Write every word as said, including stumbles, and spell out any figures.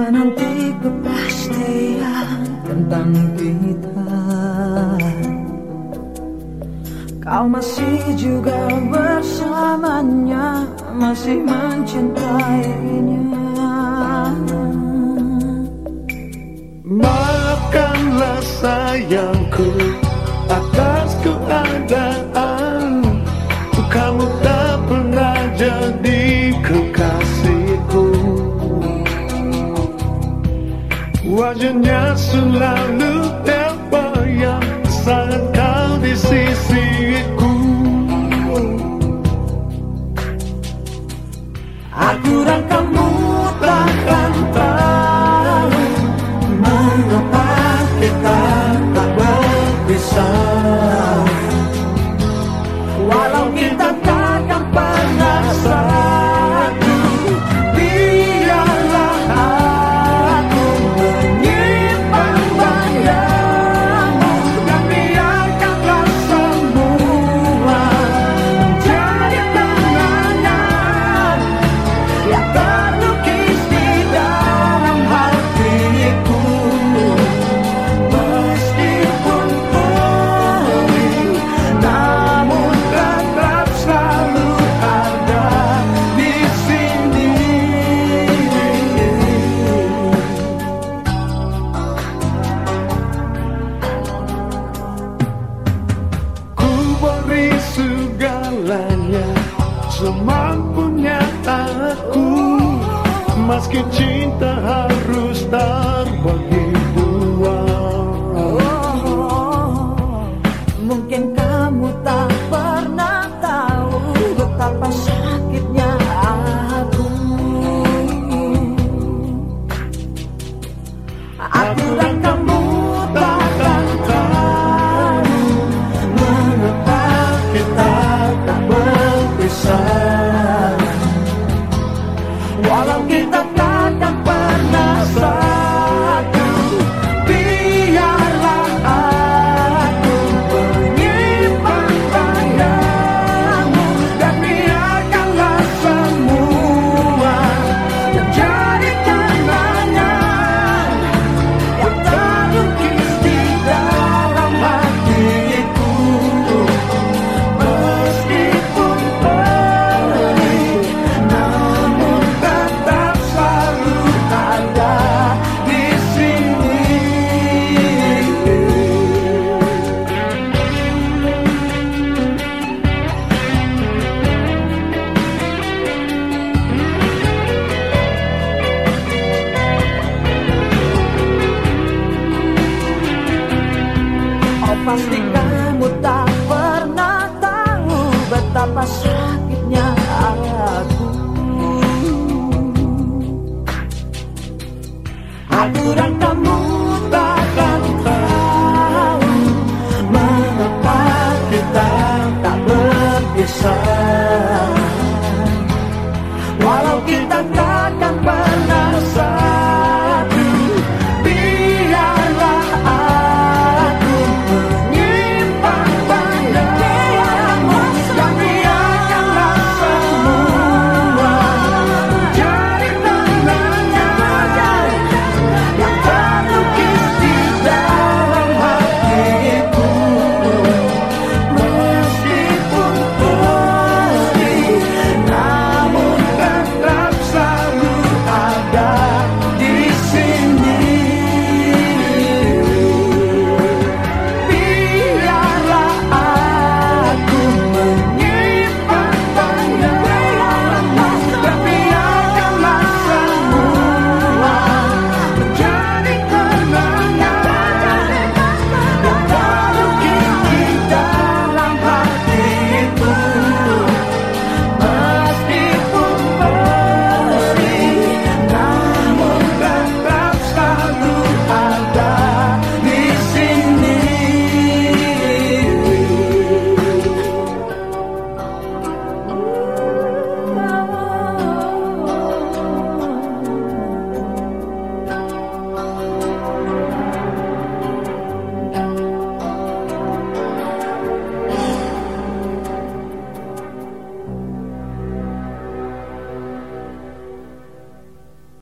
menanti kepastian tentang kita. Kau masih juga bersamanya, masih mencintainya. Maafkanlah sayangku atas keadaan kamu tak pernah jadi kekasihku. Wajahnya selalu terbayang saat kau di sisiku. Aku dan kamu takkan tahu mengapa kita tak berpisah. Walau kita takkan pernah satu, biarlah aku menyimpan bayangmu dan biarkanlah semua menjadi kenangan yang terlukis di dalam hatiku. Meskipun perih, namun tetap selalu ada di sini. Ku beri segalanya semampunya aku, meski cinta harus terbagi dua. Mungkin kamu tak pernah tahu betapa sakitnya aku. Aku dan kamu takkan tahu mengapa kita tak berpisah. Walau kita takkan pernah satu, biarlah aku menyimpan bayangmu dan biarkanlah semua menjadi kenangan yang terlukis di dalam hatiku. Meskipun perih, namun tetap selalu ada di sini. Oh, pasti kamu tak pernah tahu betapa sakitnya aku. Aku dan kamu